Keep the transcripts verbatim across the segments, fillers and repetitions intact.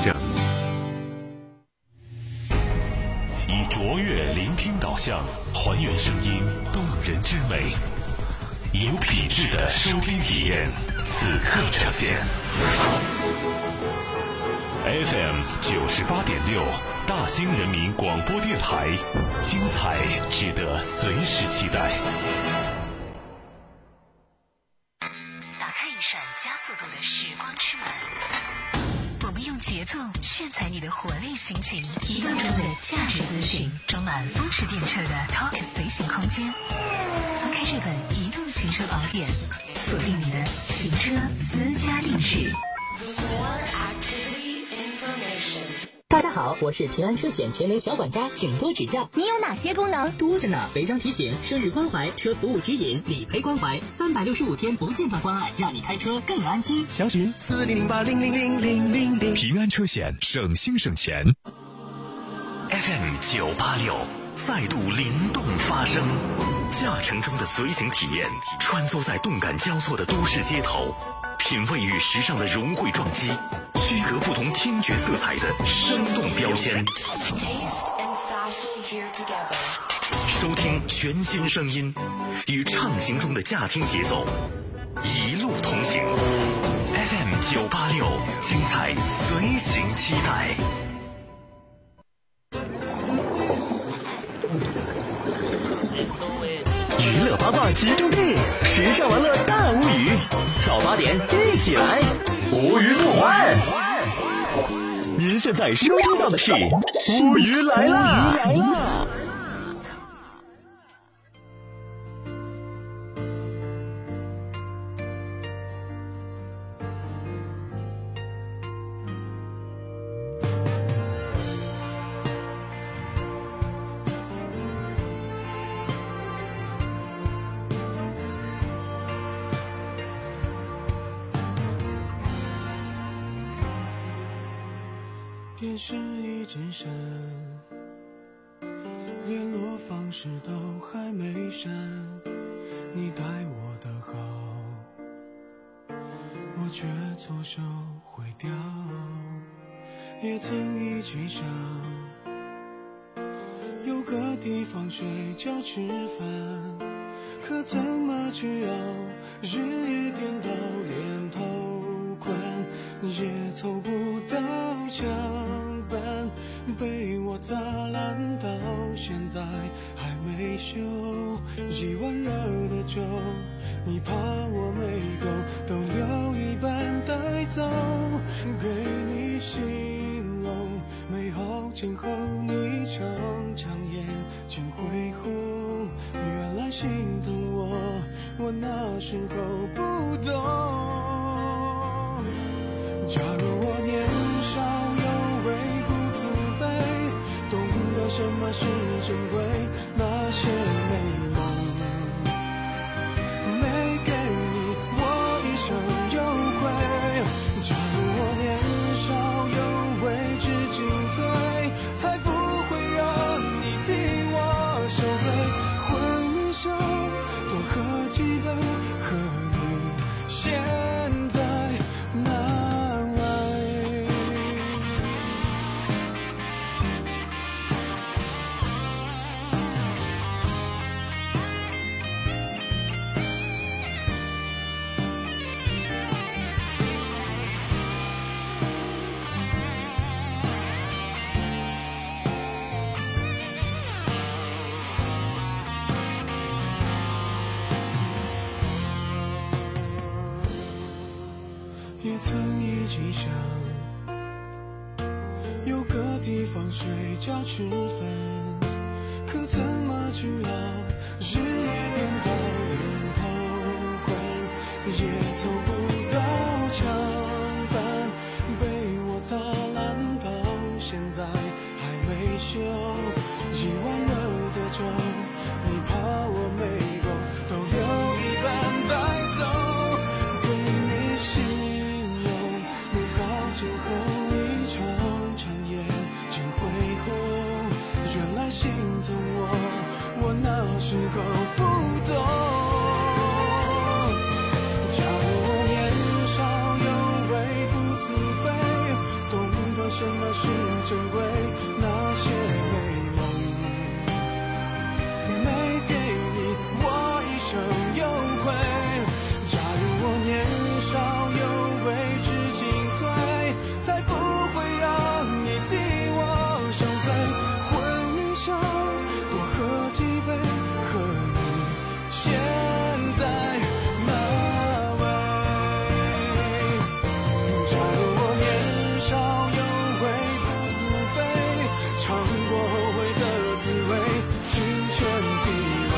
正。 以卓越聆听导向，还原声音动人之美，有品质的收听体验，此刻呈现。F M 九十八点六，大兴人民广播电台，精彩值得随时期待。 打开一扇加速度的时光之门，我们用节奏炫彩你的活力心情，移动中的价值资讯，装满风驰电掣的 Talk 随行空间。翻开这本移动行车宝典，锁定你的行车私家定制。 大家好，我是平安车险全能小管家，请多指教。 你有哪些功能？ 多着呢，违章提醒、生日关怀、车服务指引、理赔关怀，三百六十五天不间断关爱，让你开车更安心。 详询四零零八零零零零零零。 平安车险，省心省钱。F M 九八六，再度灵动发声。驾乘中的随行体验，穿梭在动感交错的都市街头，品味与时尚的融汇撞击，区隔不同听觉色彩的生动标签。收听全新声音，与畅行中的驾听节奏，一路同行。F M 九八六，精彩随行期待。 娱乐八卦集中地，时尚玩乐大无语，早八点一起来，无语不还。您现在收听到的是无语来啦！无语来啦！ 电视一直闪，联络方式都还没删，你待我的好，我却错手毁掉。也曾一起想有个地方睡觉吃饭，可怎么去熬，日夜颠倒，连头困也凑不到墙板，被我砸烂到现在还没修。一碗热的酒，你怕我没够，都留一半带走，给你形容美好今后，你常常眼睛会红。原来心疼我，我那时候不懂。假如我年少有为不自卑，懂得什么是珍贵，那些美梦没给你，我一生有愧。假如我年少有为知进退，才不会让你替我受罪。混一手多喝几杯，和你现在难为。也曾一起想有个地方睡觉吃饭，可怎么去熬，日夜颠倒，连头困也凑不到墙板，被我砸烂到现在还没修。一碗热的酒，你怕我没够，都留一半带走，给你形容美好今后，你常常眼睛会红。原来心疼我，我那时候不懂。假如我年少有为不自卑，懂得什么是珍贵？那些美梦没给你，我一生有愧。假如我年少有为，知进退，才不会让你替我受罪。婚礼上多喝几杯，和你现在那位。假如我年少有为不自卑，尝过后悔的滋味，金钱地位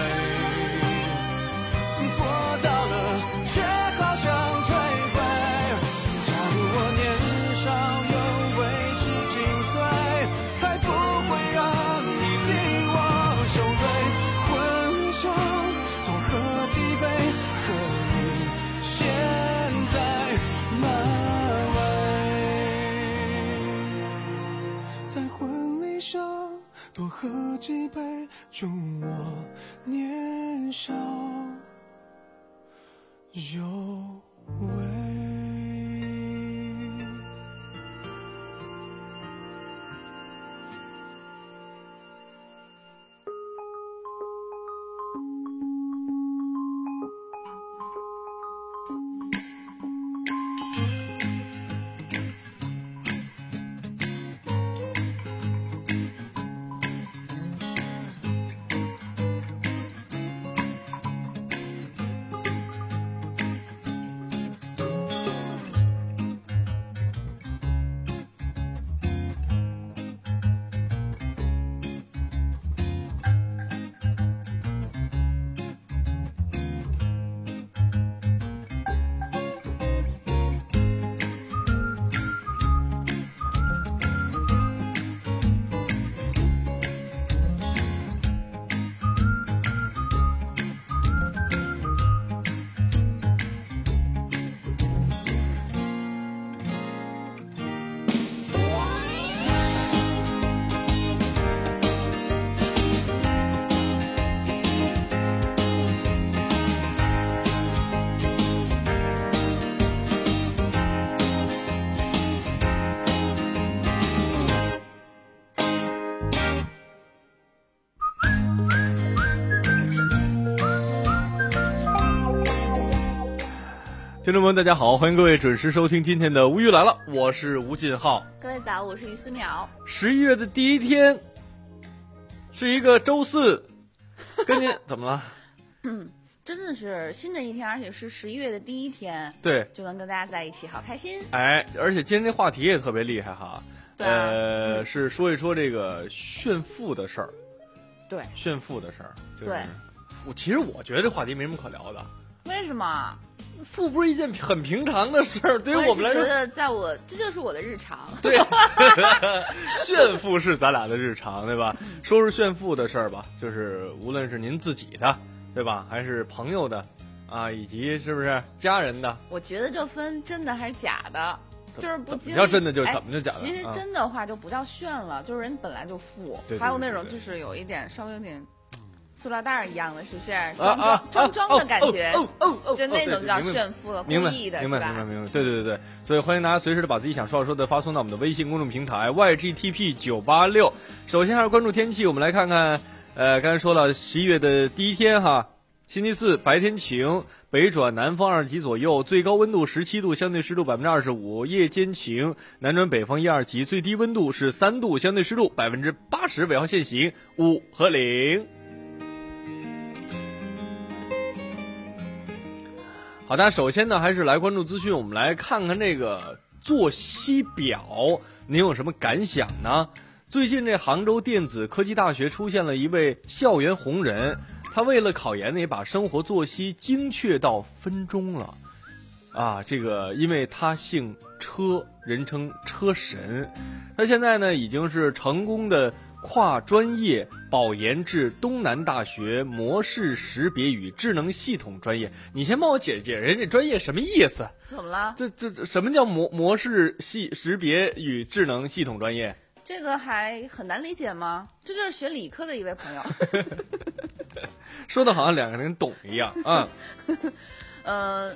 搏到了却好想退回。假如我年少有为知进退，才不会让你替我受罪。婚礼上多喝几杯，和你现在那位。在婚礼上多喝几杯，祝我年少有为。 听众朋友大家好，欢迎各位准时收听今天的无语来了，我是吴进浩。 各位早，我是于思淼。 十一月的第一天是一个周四，跟您怎么了？ 嗯，真的是新的一天，而且是十一月的第一天， 对， 就能跟大家在一起，好开心。 哎，而且今天这话题也特别厉害哈， 对啊、 呃、 嗯， 是说一说这个炫富的事儿。 对， 炫富的事儿，就是对， 我其实我觉得这话题没什么可聊的。 为什么？ 富不是一件很平常的事儿，对于我们来说， 我觉得在我这就是我的日常。 对，炫富是咱俩的日常，对吧？说是炫富的事儿吧，就是无论是您自己的，对吧，还是朋友的，啊，以及是不是家人的？ 我觉得就分真的还是假的，就是不经历。 要真的就怎么就假的？ 其实真的话就不叫炫了，就是人本来就富， 对对对对对， 还有那种就是有一点稍微有点。塑料袋一样的，是不是？ 装装装装的感觉， 哦哦哦， 就那种叫炫富了，故意的， 明白明白明白。对对对对，所以欢迎大家随时的把自己想说的说的发送到我们的微信公众平台 Y G T P 九八六。首先还是关注天气，我们来看看，呃，刚才说了十一月的第一天哈，星期四白天晴，北转南风二级左右，最高温度十七度，相对湿度百分之二十五；夜间晴，南转北风一二级，最低温度是三度，相对湿度百分之八十。尾号限行五和零。好的，首先呢，还是来关注资讯。我们来看看这个作息表，您有什么感想呢？最近这杭州电子科技大学出现了一位校园红人，他为了考研呢，也把生活作息精确到分钟了。啊，这个因为他姓车，人称车神，他现在呢已经是成功的跨专业保研至东南大学模式识别与智能系统专业。你先帮我解解人这专业什么意思？ 怎么了？ 这这什么叫模模式系识别与智能系统专业？ 这个还很难理解吗？这就是学理科的一位朋友。 说的好像两个人懂一样啊。 呃，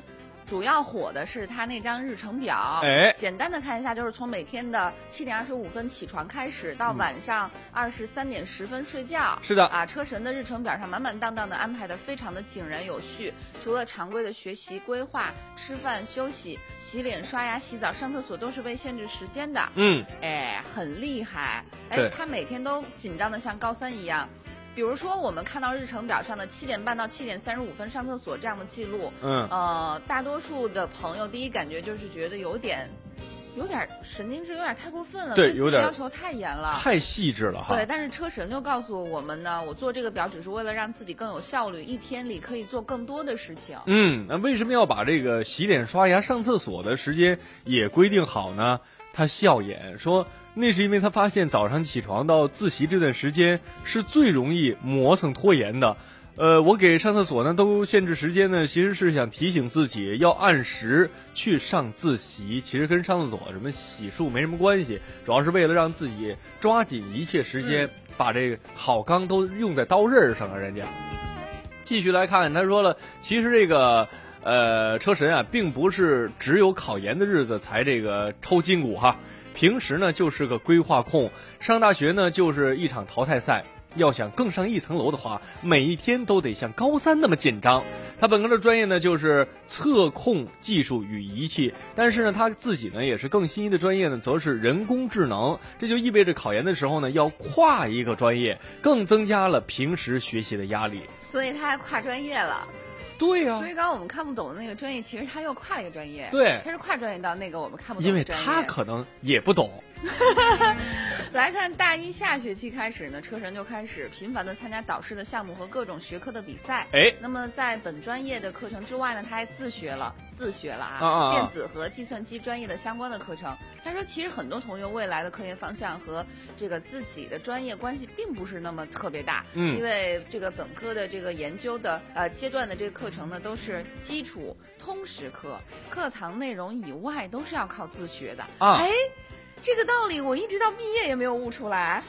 主要火的是他那张日程表。 哎， 简单的看一下，就是从每天的七点二十五分起床开始，到晚上二十三点十分睡觉。 是的啊，车神的日程表上满满当当的安排的非常的井然有序。除了常规的学习规划、吃饭、休息、洗脸、刷牙、洗澡、上厕所都是被限制时间的。 嗯， 哎，很厉害。 对哎，他每天都紧张的像高三一样。比如说，我们看到日程表上的七点半到七点三十五分上厕所这样的记录， 嗯， 呃，大多数的朋友第一感觉就是觉得有点，有点神经质，有点太过分了， 对， 自己有点要求太严了， 太细致了哈。 对，但是车神就告诉我们呢，我做这个表只是为了让自己更有效率，一天里可以做更多的事情。 嗯，那为什么要把这个洗脸、刷牙、上厕所的时间也规定好呢？他笑言说，那是因为他发现早上起床到自习这段时间是最容易磨蹭拖延的。呃，我给上厕所呢都限制时间呢，其实是想提醒自己要按时去上自习，其实跟上厕所什么洗漱没什么关系，主要是为了让自己抓紧一切时间，嗯、把这个好钢都用在刀刃上啊。人家继续来看，他说了，其实这个呃车神啊，并不是只有考研的日子才这个抽筋骨哈，平时呢就是个规划控，上大学呢就是一场淘汰赛。要想更上一层楼的话，每一天都得像高三那么紧张。他本科的专业呢就是测控技术与仪器，但是呢他自己呢也是更心仪的专业呢，则是人工智能。这就意味着考研的时候呢要跨一个专业，更增加了平时学习的压力。 所以他还跨专业了。 对呀、啊， 所以刚刚我们看不懂的那个专业，其实他又跨了一个专业。 对， 他是跨专业到那个我们看不懂因为的专业。 他可能也不懂。 来看大一下学期开始呢，车神就开始频繁的参加导师的项目和各种学科的比赛。 哎， 那么在本专业的课程之外呢，他还自学了自学了啊， 啊啊啊电子和计算机专业的相关的课程。他说，其实很多同学未来的科研方向和这个自己的专业关系并不是那么特别大。 嗯， 因为这个本科的这个研究的呃阶段的这个课程呢，都是基础通识课，课堂内容以外都是要靠自学的啊。 哎。这个道理我一直到毕业也没有悟出来，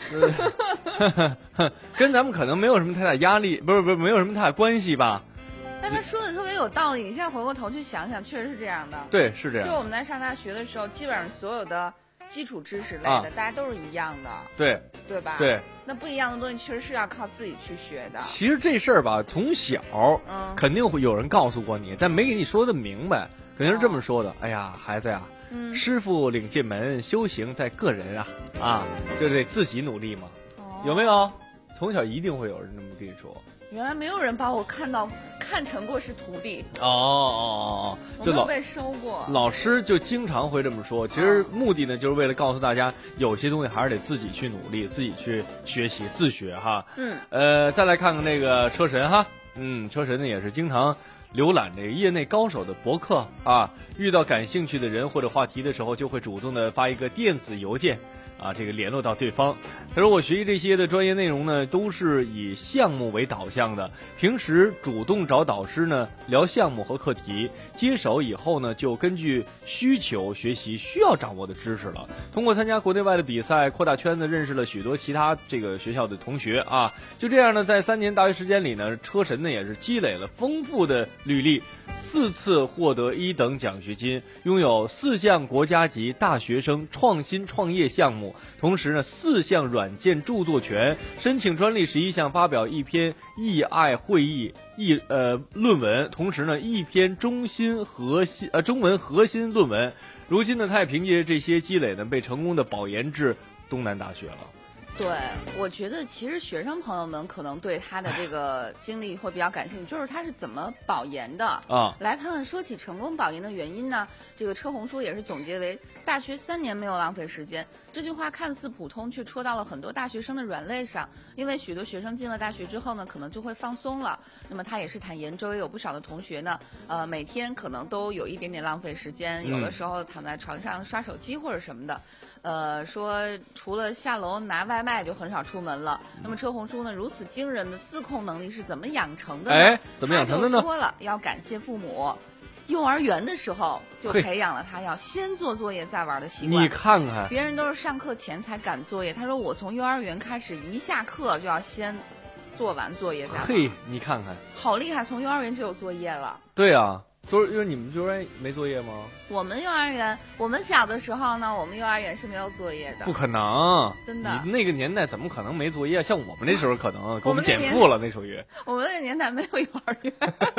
跟咱们可能没有什么太大压力，不是不是没有什么太大关系吧？ 但他说的特别有道理，你现在回过头去想想，确实是这样的。 对，是这样。 就我们在上大学的时候，基本上所有的基础知识类的， 啊、 大家都是一样的。 对， 对吧？ 对。 那不一样的东西确实是要靠自己去学的。 其实这事儿吧，从小嗯肯定会有人告诉过你，但没给你说的明白，肯定是这么说的。哦、哎呀，孩子呀。 嗯、 师傅领进门，修行在个人啊啊，就得自己努力嘛， 哦、 有没有？从小一定会有人这么跟你说。 原来没有人把我看到看成过是徒弟。 哦哦哦，就老被收过。 老师就经常会这么说，其实目的呢，就是为了告诉大家，有些东西还是得自己去努力，自己去学习，自学哈。 嗯。 呃，再来看看那个车神哈，嗯，车神呢也是经常浏览这个业内高手的博客啊，遇到感兴趣的人或者话题的时候，就会主动的发一个电子邮件啊，这个联络到对方。他说我学习这些的专业内容呢，都是以项目为导向的，平时主动找导师呢聊项目和课题，接手以后呢，就根据需求学习需要掌握的知识了。通过参加国内外的比赛，扩大圈子，认识了许多其他这个学校的同学啊。就这样呢，在三年大学时间里呢，车神呢也是积累了丰富的履历，四次获得一等奖学金，拥有四项国家级大学生创新创业项目，同时呢，四项软件著作权，申请专利十一项，发表一篇议爱会议议呃论文，同时呢，一篇中心核心呃中文核心论文。如今呢，他也凭借这些积累呢，被成功的保研至东南大学了。 对，我觉得其实学生朋友们可能对他的这个经历会比较感兴趣，就是他是怎么保研的啊？ 来看看，说起成功保研的原因呢，这个车红书也是总结为大学三年没有浪费时间。这句话看似普通，却戳到了很多大学生的软肋上。因为许多学生进了大学之后呢，可能就会放松了。那么他也是坦言，周围有不少的同学呢，呃，每天可能都有一点点浪费时间，有的时候躺在床上刷手机或者什么的。呃，说除了下楼拿外卖，就很少出门了。那么车红书呢，如此惊人的自控能力是怎么养成的呢？ 哎，怎么养成的呢？ 他就说了，要感谢父母。幼儿园的时候就培养了他要先做作业再玩的习惯。 你看看， 别人都是上课前才赶作业，他说我从幼儿园开始，一下课就要先做完作业再玩。 嘿，你看看， 好厉害，从幼儿园就有作业了。 对啊， 就是因为你们幼儿园没作业吗？ 我们幼儿园，我们小的时候呢，我们幼儿园是没有作业的。 不可能， 真的。 你那个年代怎么可能没作业？像我们那时候可能给我们减负了，那属于。 我们那个年代没有幼儿园。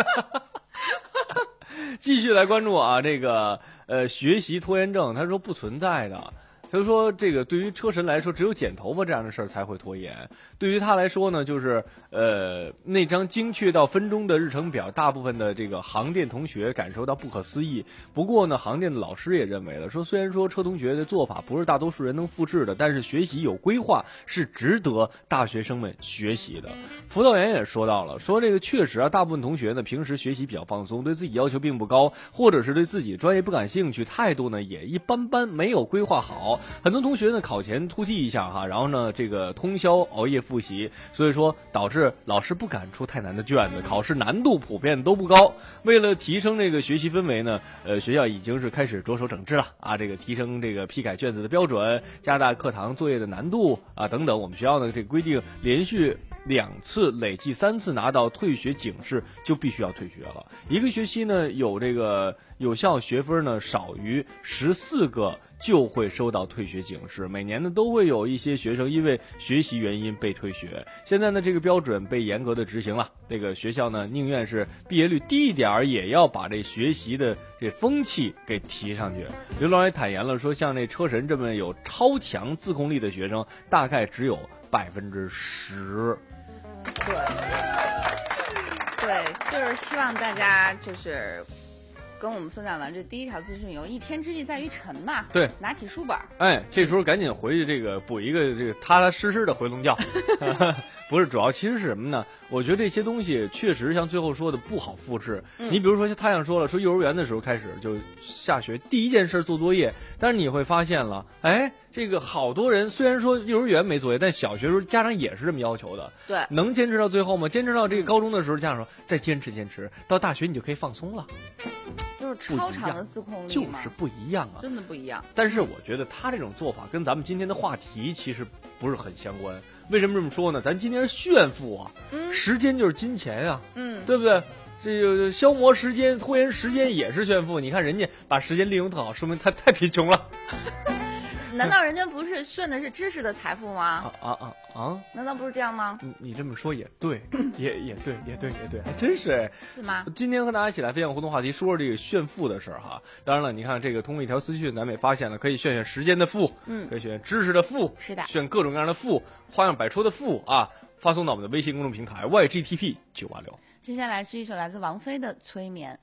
继续来关注啊，这个呃学习拖延症，他说不存在的。他说这个对于车神来说，只有剪头发这样的事儿才会拖延。对于他来说呢，就是呃那张精确到分钟的日程表，大部分的这个航电同学感受到不可思议。不过呢，航电的老师也认为了，说虽然说车同学的做法不是大多数人能复制的，但是学习有规划是值得大学生们学习的。辅导员也说到了，说这个确实啊，大部分同学呢平时学习比较放松，对自己要求并不高，或者是对自己专业不感兴趣，态度呢也一般般，没有规划好。很多同学呢考前突击一下哈，然后呢这个通宵熬夜复习，所以说导致老师不敢出太难的卷子，考试难度普遍都不高。为了提升这个学习氛围呢，呃学校已经是开始着手整治了啊，这个提升这个批改卷子的标准，加大课堂作业的难度啊等等。我们学校呢这个规定，连续两次累计三次拿到退学警示就必须要退学了。一个学期呢有这个有效学分呢少于十四个就会收到退学警示。每年呢都会有一些学生因为学习原因被退学。现在呢这个标准被严格的执行了，这个学校呢宁愿是毕业率低一点，也要把这学习的这风气给提上去。刘老师也坦言了，说像这车神这么有超强自控力的学生，大概只有百分之十。 对，对，就是希望大家就是跟我们分享完这第一条资讯以后，一天之计在于晨嘛。 对， 拿起书本， 哎，这时候赶紧回去这个补一个这个踏踏实实的回笼觉。不是，主要其实是什么呢？我觉得这些东西确实像最后说的不好复制。嗯、你比如说他想说了，说幼儿园的时候开始就下学第一件事做作业，但是你会发现了，哎，这个好多人虽然说幼儿园没作业，但小学时候家长也是这么要求的。 对， 能坚持到最后吗？坚持到这个高中的时候，家长说再坚持坚持，到大学你就可以放松了。 就是超长的自控力， 就是不一样啊， 真的不一样。 但是我觉得他这种做法跟咱们今天的话题其实不是很相关。为什么这么说呢？咱今天是炫富啊，嗯、时间就是金钱啊， 嗯， 对不对？这个消磨时间、拖延时间也是炫富。你看人家把时间利用特好，说明他太贫穷了。 难道人家不是炫的是知识的财富吗？ 啊啊啊啊！ 难道不是这样吗？ 你你这么说也对，也也对，也对，也对，还真是哎。 是吗？ 今天和大家一起来分享互动话题，说说这个炫富的事儿哈。当然了，你看这个通过一条资讯，咱们也发现了，可以炫炫时间的富， 嗯， 可以炫知识的富， 是的， 炫各种各样的富，花样百出的富啊！发送到我们的微信公众平台 Y G T P 九八六。 接下来是一首来自王菲的《催眠》。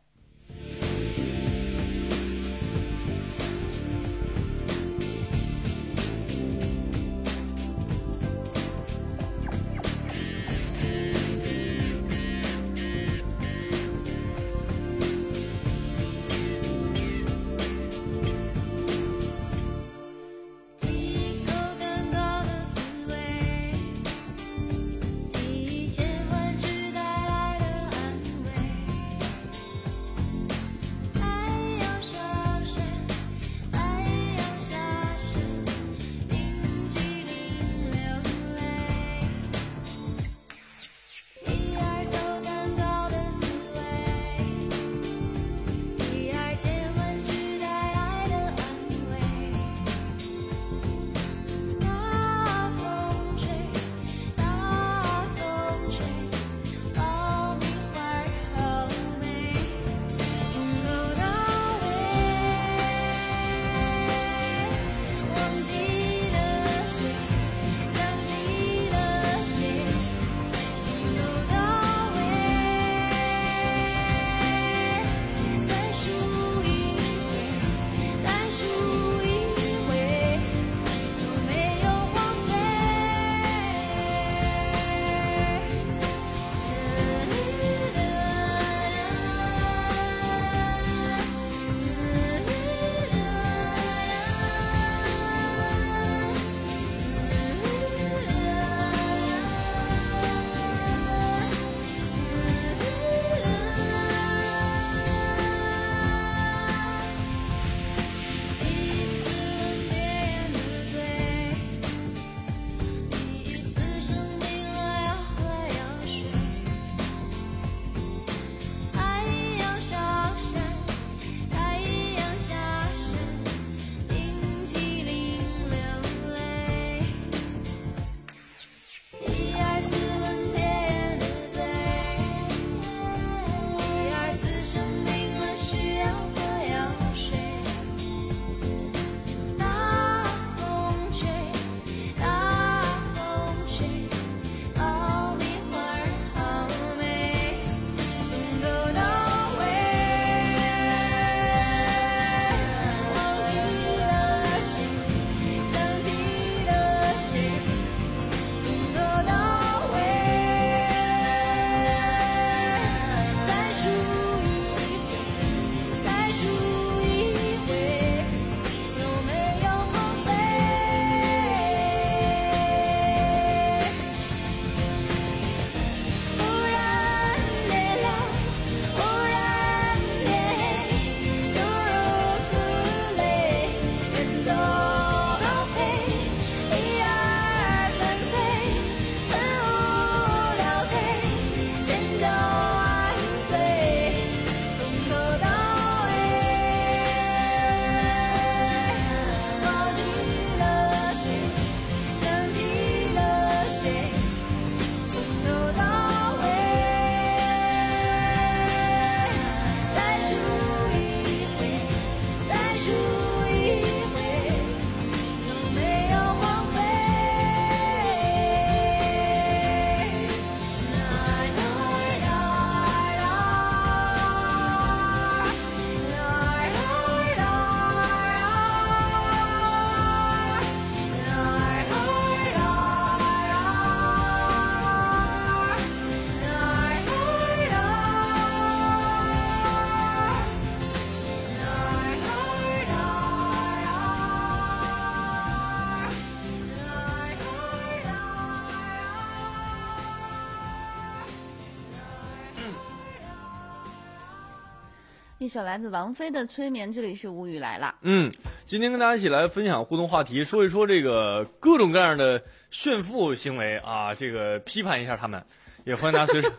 一首来自王菲的《催眠》，这里是无语来了。 嗯，今天跟大家一起来分享互动话题，说一说这个各种各样的炫富行为啊，这个批判一下他们，也欢迎大家随时。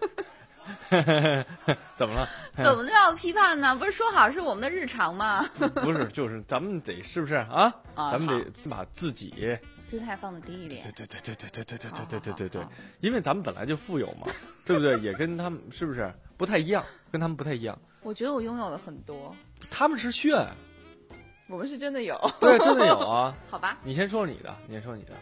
怎么了？ 怎么就要批判呢？不是说好是我们的日常吗？ 不是，就是咱们得是不是啊？ 啊咱们得把自己姿态放的低一点。 对对对对对对对对对对对对对，因为咱们本来就富有嘛，对不对？也跟他们是不是不太一样？跟他们不太一样。 我觉得我拥有了很多， 他们是炫， 我们是真的有。 对，真的有啊。 好吧， 你先说你的，你先说你的。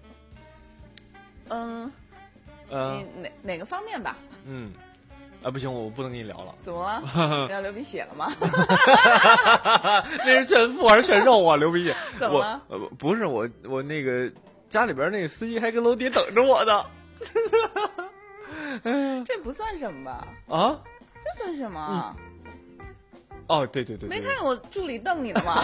嗯， 呃， 你哪哪个方面吧？ 嗯，啊，不行，我不能跟你聊了。 怎么了？你要流鼻血了吗？ 那是炫富还是炫肉啊？流鼻血？ 怎么了？ 我呃不是我，我那个家里边那个司机还跟楼底等着我呢。 这不算什么吧？ 啊？ 这算什么？嗯哦，对对对， 没看见我助理瞪你了吗？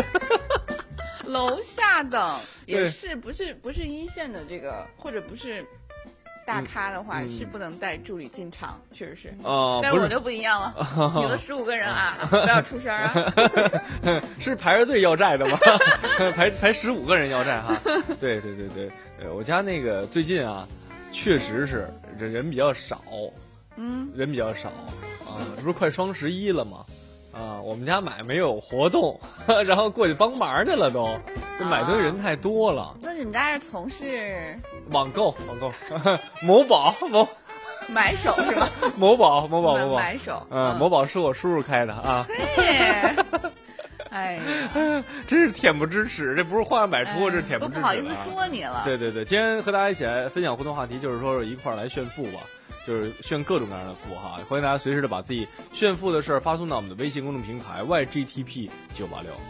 楼下等也是，不是不是一线的这个，或者不是大咖的话， 嗯、 是不能带助理进场，确实是。 哦， 但是我就不一样了，有的十五个人啊，不要出声啊。 是排着队要债的吗？排排十五个人要债哈。对对对对，呃，我家那个最近啊，确实是人人比较少， 嗯， 人比较少啊，这不是快双十一了吗？啊，我们家买没有活动，然后过去帮忙去了都，这买东西人太多了。 那你们家是从事网购？网购，某宝某买手是吧？ 某宝某宝某宝买手， 嗯，某宝是我叔叔开的啊。 对，哎呀， 真是恬不知耻，这不是话买出，这是恬不知耻。 都不好意思说你了。 对对对，今天和大家一起来分享互动话题，就是说一块儿来炫富吧。就是炫各种各样的富哈，欢迎大家随时的把自己炫富的事儿发送到我们的微信公众平台 Y G T P 九八六。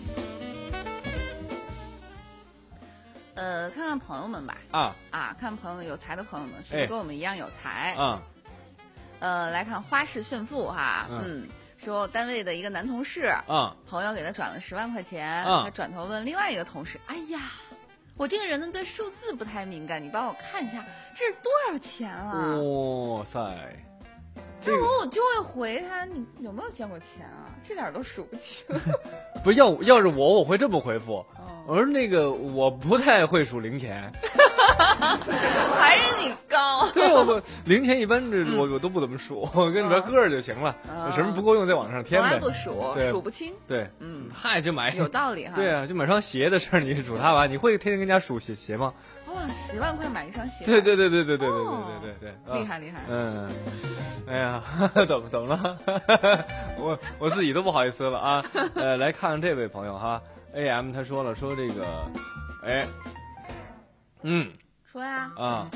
呃，看看朋友们吧。 啊啊，看朋友有才的朋友们，是不是跟我们一样有才？ 啊。 呃，来看花式炫富哈，嗯，嗯说单位的一个男同事， 啊， 朋友给他转了十万块钱， 啊， 他转头问另外一个同事，哎呀。我这个人呢对数字不太敏感，你帮我看一下这是多少钱啊？ 哇塞！ 这我我就会回他，你有没有见过钱啊？这点都数不清。 不是要要是我我会这么回复， 嗯、 我说那个我不太会数零钱。 还是你高？ 对，我零钱一般这我我都不怎么数，我跟里边搁着就行了， 嗯、 什么不够用再往上添呗。 从来不数，数不清。 对， 嗯， 嗨，就买有道理哈。 对啊，就买双鞋的事儿，你数它吧？你会天天跟家数鞋鞋吗？ 哇，十万块买一双鞋。 对对对对对对对对对对对，厉害厉害。 嗯，哎呀，怎么怎么了？我我自己都不好意思了啊。呃，来看看这位朋友哈 ，A M 他说了，说这个，哎，嗯。 说呀啊，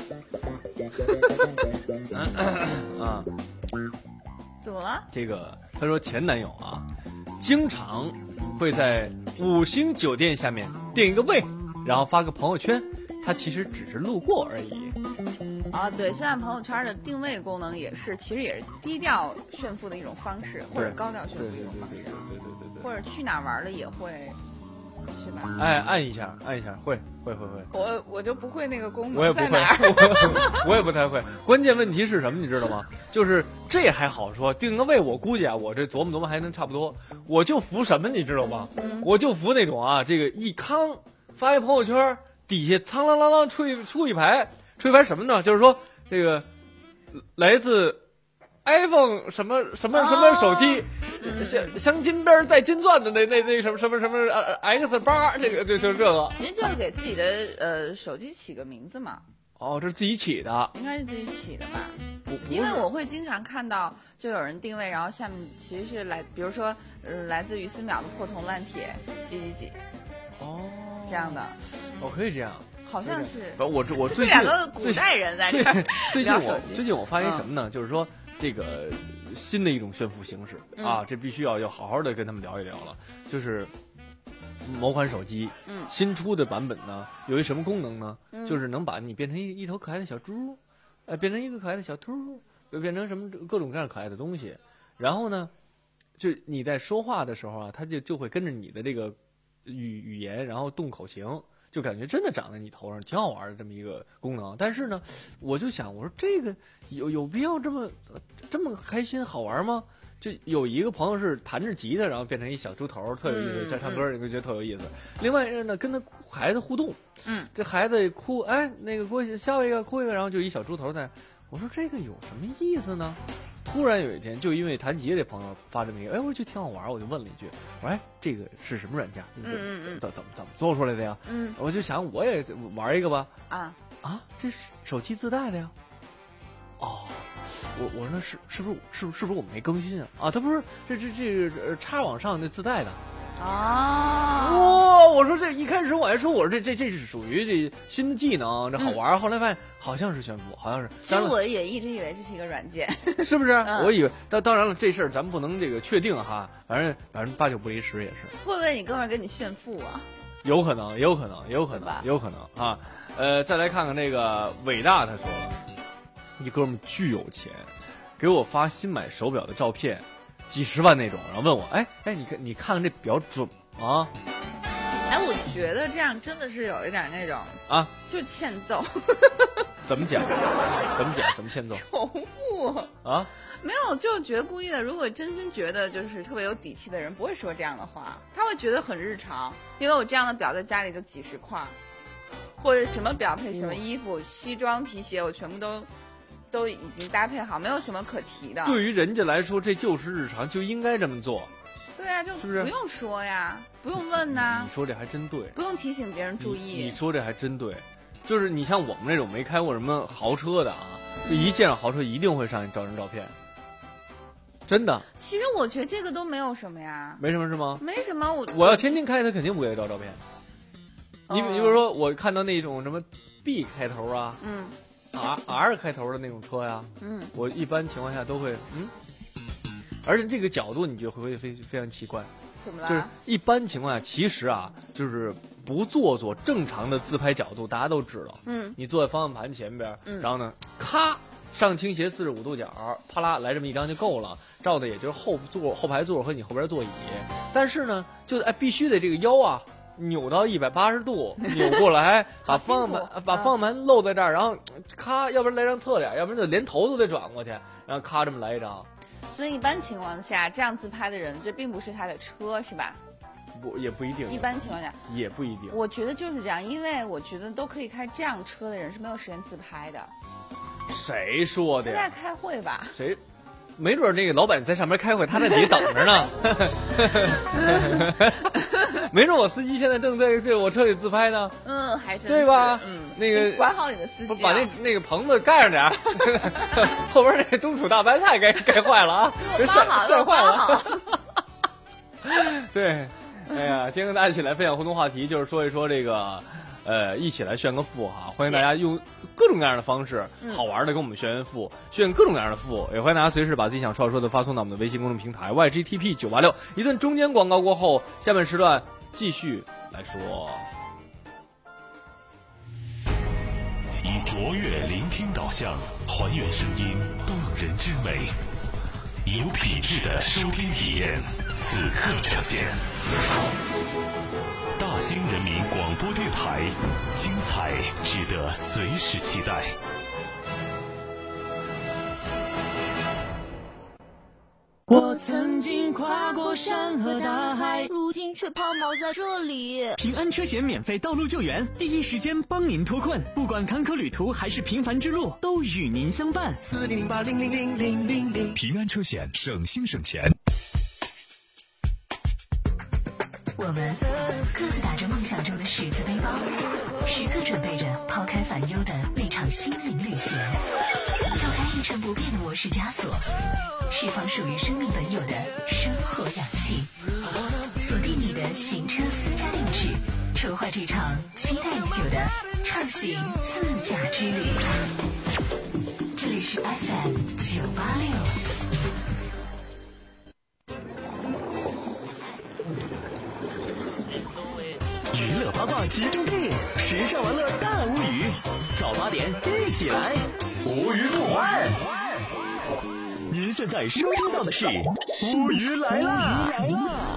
啊， 怎么了？ 这个他说前男友啊，经常会在五星酒店下面订一个位，然后发个朋友圈，他其实只是路过而已。 啊，对，现在朋友圈的定位功能也是，其实也是低调炫富的一种方式，或者高调炫富的一种方式， 对对对对对对， 或者去哪玩的也会。是吧？ 哎，按一下，按一下，会会会会。 我我就不会那个功能， 我也不会，我, 我也不太会。关键问题是什么，你知道吗？就是这还好说，定个位，我估计啊，我这琢磨琢磨还能差不多。我就服什么，你知道吗？ 嗯、 我就服那种啊，这个一康发一朋友圈，底下苍啷啷啷出一出一排，出一排什么呢？就是说这个来自。iPhone 什么什么什么手机，镶镶金边带金钻的那那那什么什么什么 X 八，这个就就这个， 其实就是给自己的呃手机起个名字嘛。 哦，这是自己起的， 应该是自己起的吧？因为我会经常看到，就有人定位，然后下面其实是来，比如说呃来自于思邈的破铜烂铁几几几， 哦， 这样的， 哦，可以这样。 好像是。 我我最近两个古代人在这儿。 最近我最近我发现什么呢？ 嗯、 就是说。这个新的一种炫富形式、 嗯、 啊，这必须要要好好的跟他们聊一聊了。就是某款手机， 嗯， 新出的版本呢，有一什么功能呢？ 嗯、 就是能把你变成一一头可爱的小猪，呃，变成一个可爱的小兔，又变成什么各种各样可爱的东西。然后呢，就你在说话的时候啊，它就就会跟着你的这个语语言，然后动口型。就感觉真的长在你头上，挺好玩的这么一个功能。但是呢，我就想，我说这个有有必要这么这么开心好玩吗？ 就有一个朋友是弹着吉他，然后变成一小猪头，特有意思，在、嗯、唱歌，你会觉得特有意思。另外一个呢，跟他孩子互动， 嗯， 这孩子哭，哎，那个给我笑一个，哭一个，然后就一小猪头在，我说这个有什么意思呢？突然有一天，就因为弹吉他这朋友发这么一个，哎，我觉得挺好玩，我就问了一句，我说，哎，这个是什么软件？怎么、 嗯嗯、 怎怎么怎么做出来的呀？ 嗯， 我就想我也玩一个吧。 啊啊，这是手机自带的呀。哦，我我说是是不是是不是是不是我们没更新啊？啊，它不是这这这个插网上那自带的。 啊， 哦，我说这一开始我还说我说这这这是属于这新的技能，这好玩、嗯。后来发现好像是炫富，好像是。 其实我也一直以为这是一个软件， 是不是？ 嗯、 我以为，但当然了，这事儿咱们不能这个确定哈，反正反正八九不离十也是。 会不会你哥们儿跟你炫富啊？ 有可能，有可能，有可能，有可能啊。呃，再来看看那个伟大，他说了，一哥们巨有钱，给我发新买手表的照片。几十万那种，然后问我，哎哎，你看你看看这表准吗？ 哎，我觉得这样真的是有一点那种啊， 就欠揍。 怎么讲？怎么讲？怎么欠揍？ 重复啊？ 没有，就觉得故意的。如果真心觉得就是特别有底气的人，不会说这样的话，他会觉得很日常。因为我这样的表在家里就几十块，或者什么表配什么衣服、嗯、西装、皮鞋，我全部都。都已经搭配好，没有什么可提的。 对于人家来说，这就是日常，就应该这么做。 对啊，就是不是不用说呀，不用问呐。 你说这还真对， 不用提醒别人注意。 你, 你说这还真对，就是你像我们这种没开过什么豪车的啊，就一见着豪车一定会上去照张照片。真的。 其实我觉得这个都没有什么呀。 没什么是吗？ 没什么，我我要天天开，他肯定不给他照照片。哦、你你比如说，我看到那种什么 B 开头啊， 嗯。 R R 开头的那种车呀， 嗯， 我一般情况下都会，嗯，而且这个角度你就会非非常奇怪， 怎么了？ 就是一般情况下，其实啊，就是不做做正常的自拍角度，大家都知道， 嗯， 你坐在方向盘前边， 嗯， 然后呢，咔上倾斜四十五度角，啪啦来这么一张就够了，照的也就是后座后排座和你后边座椅，但是呢，就哎必须得这个腰啊。扭到一百八十度，扭过来，把方向盘把方向盘露在这儿，然后咔，要不然来张侧脸，要不然就连头都得转过去，然后咔这么来一张。 所以一般情况下，这样自拍的人，这并不是他的车，是吧？ 不，也不一定。 一般情况下也不一定。 我觉得就是这样，因为我觉得都可以开这样车的人是没有时间自拍的。 谁说的呀？ 他在开会吧？ 谁？没准那个老板在上面开会，他在底下等着呢。没准我司机现在正在这我车里自拍呢。 嗯，还真是对吧？ 嗯， 那个管好你的司机、啊， 把那那个棚子盖上点后边那冬储大白菜该该坏了啊， 给我包好， 晒坏了。 对， 哎呀，今天跟大家一起来分享互动话题，就是说一说这个。呃，一起来炫个富哈！欢迎大家用各种各样的方式，好玩的跟我们炫炫富，炫各种各样的富。也欢迎大家随时把自己想说的说的发送到我们的微信公众平台 Y G T P 九八六。一段中间广告过后，下半时段继续来说。 以卓越聆听导向，还原声音动人之美，有品质的收听体验，此刻呈现。大兴人民广播电台，精彩值得随时期待。 我曾经跨过山和大海， 如今却抛锚在这里。 平安车险免费道路救援，第一时间帮您脱困，不管坎坷旅途还是平凡之路，都与您相伴。 四零零八零零零零零零， 平安车险，省心省钱。 我们各自打着梦想中的十字背包，时刻准备着抛开烦忧的那场心灵旅行，跳开一成不变的模式枷锁，释放属于生命本有的生活氧气，锁定你的行车私家定制，筹划这场期待已久的畅行自驾之旅。这里是 F M 九八六。 娱乐八卦集中地，时尚玩乐大无语。早八点一起来，无语不欢。您现在收听到的是无语来啦！来啦！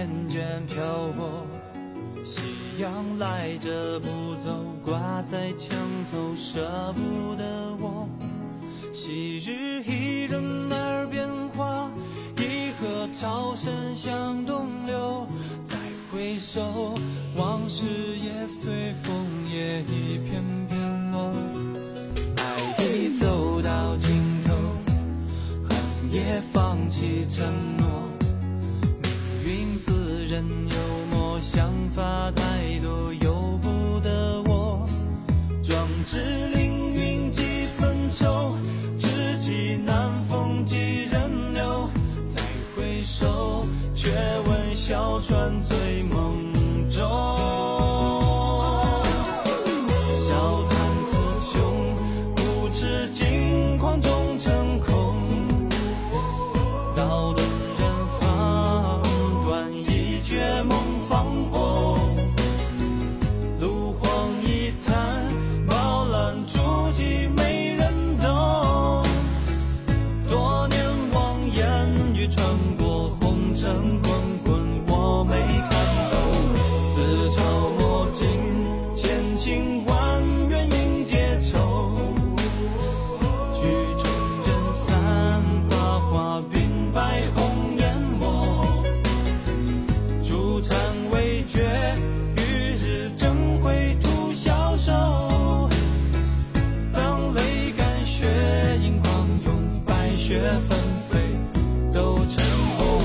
厌倦漂泊，夕阳来着不走，挂在墙头舍不得我。昔日一人耳边话，一河潮声向东流。再回首，往事也随风也一片片落。爱已走到尽头，恨也放弃承诺。命运自认幽默，想法太多，由不得我。壮志凌云几分愁，知己难逢几人留。再回首，却闻小船醉梦中。笑谈雌雄，不知惊狂终成空。道论人方断，一绝梦方破。炉荒一滩，饱览足迹没人懂。多年望眼欲穿过红尘滚滚，我没看透。自嘲墨尽，千情万缘应结愁。曲终人散，发花鬓白红颜没。烛残未觉，余日争回徒消瘦。当泪干血影狂涌，白雪纷飞都成红。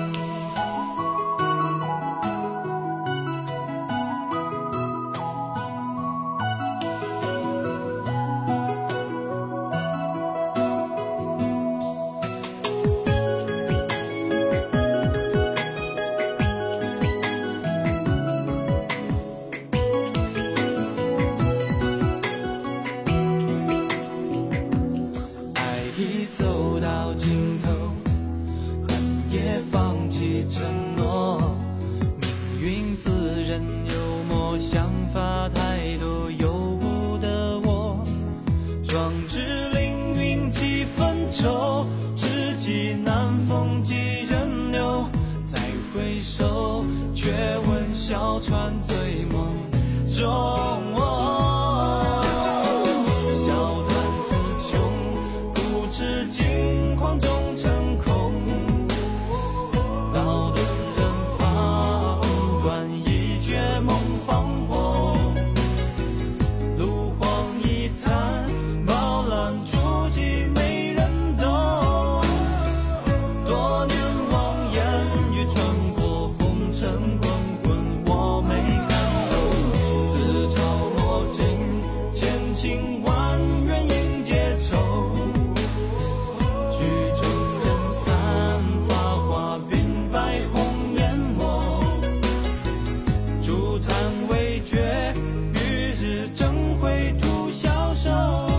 爱已走到尽头，恨也放弃承诺。命运自认幽默，想法太多，由不得我。壮志凌云几分愁，知己难逢几人留。再回首，却闻小船醉梦中。笑谈雌雄，不知惊狂终成空。道论人方断，一绝梦方破。炉荒一滩，饱览足迹没人懂。多年望眼欲穿过红尘滚滚，我没看透。自嘲墨尽，千情万缘应结愁。曲终人散，发花鬓白红颜没。烛残未觉，余日争回徒消瘦。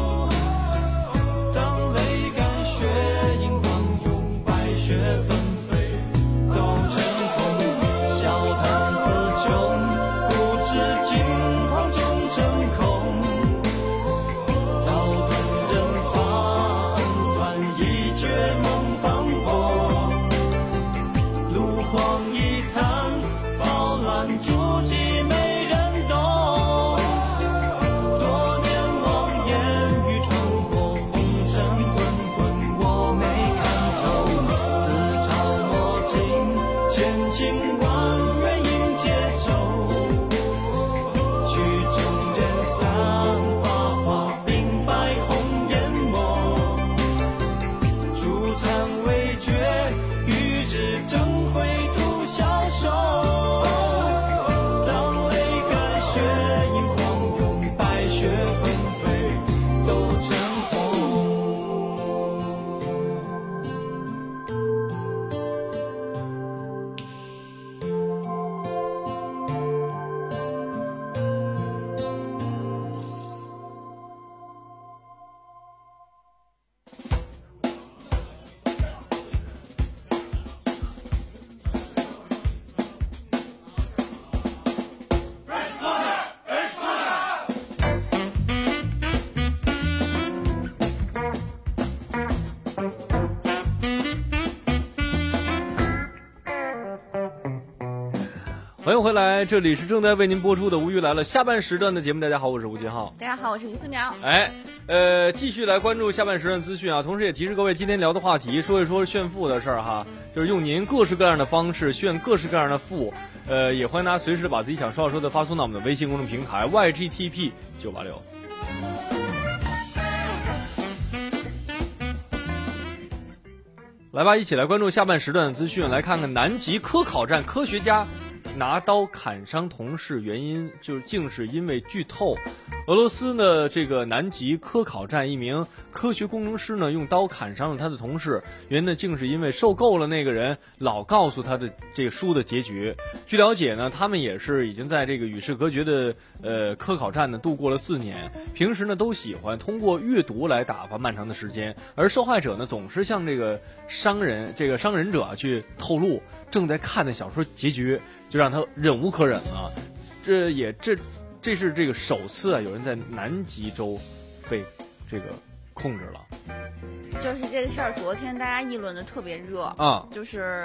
当泪干血影狂涌，白雪纷飞都成红。笑谈雌雄，不知惊狂终成空。道论人方断，一绝梦方破。炉荒一滩，饱览足迹没人懂。多年望眼欲穿过红尘滚滚，我没看透。自嘲墨尽，千情万缘应结愁。曲终人散，发花鬓白红颜没。烛残未觉，余日争回徒消瘦。当泪干血影狂涌，白雪纷飞都成红。 欢迎回来，这里是正在为您播出的《无语来了》下半时段的节目。大家好，我是吴金浩。 大家好，我是于思苗。 哎，呃，继续来关注下半时段资讯啊，同时也提示各位今天聊的话题，说一说炫富的事儿哈，就是用您各式各样的方式炫各式各样的富。呃，也欢迎大家随时把自己想说的说的发送到我们的微信公众平台 Y G T P 九八六。来吧，一起来关注下半时段的资讯，来看看南极科考站科学家拿刀砍伤同事，原因就是竟是因为剧透。俄罗斯呢，这个南极科考站一名科学工程师呢，用刀砍伤了他的同事，原因呢竟是因为受够了那个人老告诉他的这个书的结局。据了解呢，他们也是已经在这个与世隔绝的呃科考站呢度过了四年，平时呢都喜欢通过阅读来打发漫长的时间，而受害者呢总是向这个商人这个伤人者啊去透露正在看的小说结局，就让他忍无可忍了。这也这这是这个首次啊，有人在南极洲被这个控制了。 就是这个事儿，昨天大家议论的特别热啊， 就是，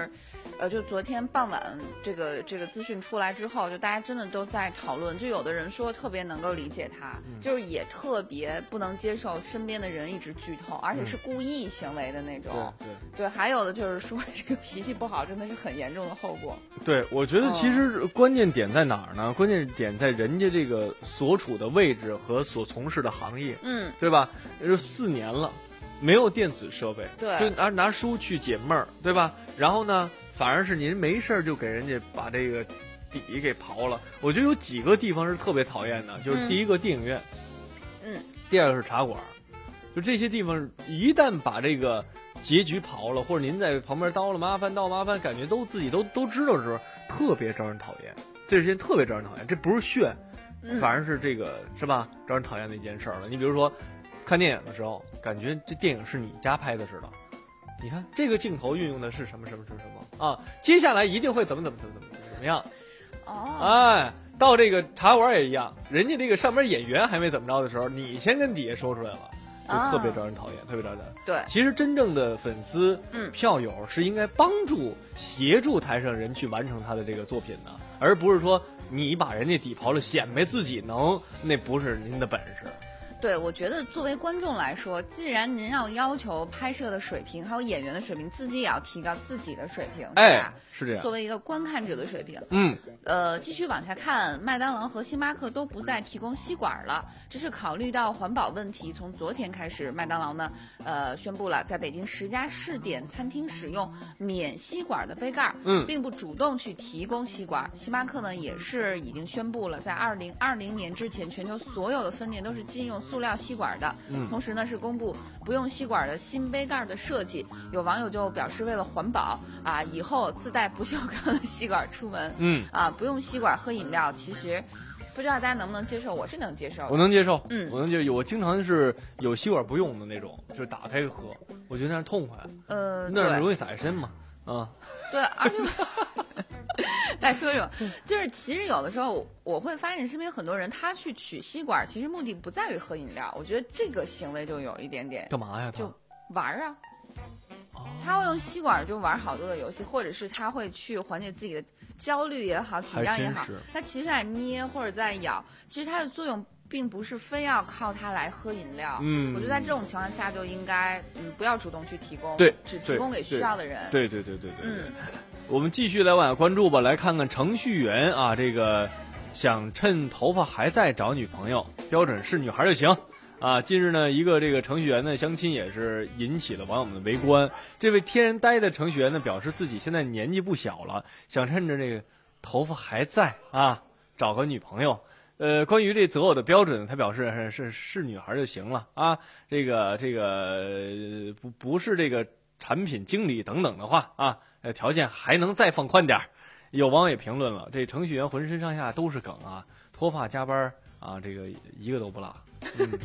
呃，就昨天傍晚这个这个资讯出来之后，就大家真的都在讨论，就有的人说特别能够理解他，嗯、就是也特别不能接受身边的人一直剧透，而且是故意行为的那种。 嗯、对对，对，还有的就是说这个脾气不好，真的是很严重的后果。 对，我觉得其实关键点在哪儿呢？嗯、关键点在人家这个所处的位置和所从事的行业， 嗯， 对吧？这四年了。没有电子设备， 对， 就拿拿书去解闷儿，对吧？然后呢，反而是您没事就给人家把这个底给刨了。我觉得有几个地方是特别讨厌的，就是第一个电影院， 嗯， 第二个是茶馆，就这些地方一旦把这个结局刨了，或者您在旁边叨了麻烦叨麻烦，感觉都自己都都知道的时候，特别招人讨厌。这是件特别招人讨厌，这不是炫，反而是这个是吧？招人讨厌的一件事儿了。你比如说。看电影的时候，感觉这电影是你家拍的似的。你看这个镜头运用的是什么什么什么什么啊？接下来一定会怎么怎么怎么怎么怎么样？ 哦， 哎，到这个茶馆也一样，人家这个上面演员还没怎么着的时候，你先跟底下说出来了，就特别招人讨厌，哦、特别招人讨厌。 对， 其实真正的粉丝、 嗯、 票友是应该帮助、协助台上人去完成他的这个作品的，而不是说你把人家底刨了，显摆自己能，那不是您的本事。 对，我觉得作为观众来说，既然您要要求拍摄的水平还有演员的水平，自己也要提高自己的水平， 哎， 是吧？ 是这样。 作为一个观看者的水平， 嗯， 呃，继续往下看，麦当劳和星巴克都不再提供吸管了，这是考虑到环保问题。从昨天开始，麦当劳呢，呃，宣布了在北京十家试点餐厅使用免吸管的杯盖， 嗯， 并不主动去提供吸管。星巴克呢，也是已经宣布了，在二零二零年之前，全球所有的分店都是禁用塑料吸管的。 嗯， 同时呢，是公布不用吸管的新杯盖的设计。有网友就表示，为了环保啊，以后自带不锈钢的吸管出门。 嗯， 啊，不用吸管喝饮料，其实不知道大家能不能接受，我是能接受。 我能接受， 嗯， 我能接受。我经常是有吸管不用的那种，就是打开喝，我觉得那样痛快。 呃， 那样容易洒一身嘛。啊， 对，而且再说说，就是其实有的时候我会发现身边很多人他去取吸管，其实目的不在于喝饮料，我觉得这个行为就有一点点干嘛呀？ 就玩啊。他会用吸管就玩好多的游戏，或者是他会去缓解自己的焦虑也好、紧张也好，他其实在捏或者在咬，其实它的作用并不是非要靠它来喝饮料。 嗯， 我觉得在这种情况下就应该嗯不要主动去提供， 对， 只提供给需要的人。 对对对对对对。 嗯， 我们继续来往下关注吧，来看看程序员啊，这个想趁头发还在找女朋友，标准是女孩就行。啊，近日呢，一个这个程序员的相亲也是引起了网友们的围观。这位天然呆的程序员呢，表示自己现在年纪不小了，想趁着这个头发还在啊，找个女朋友。呃，关于这择偶的标准，他表示是是是女孩就行了啊，这个这个不不是这个产品经理等等的话啊，呃，条件还能再放宽点儿。有网友也评论了，这程序员浑身上下都是梗啊，脱发加班啊，这个一个都不落。嗯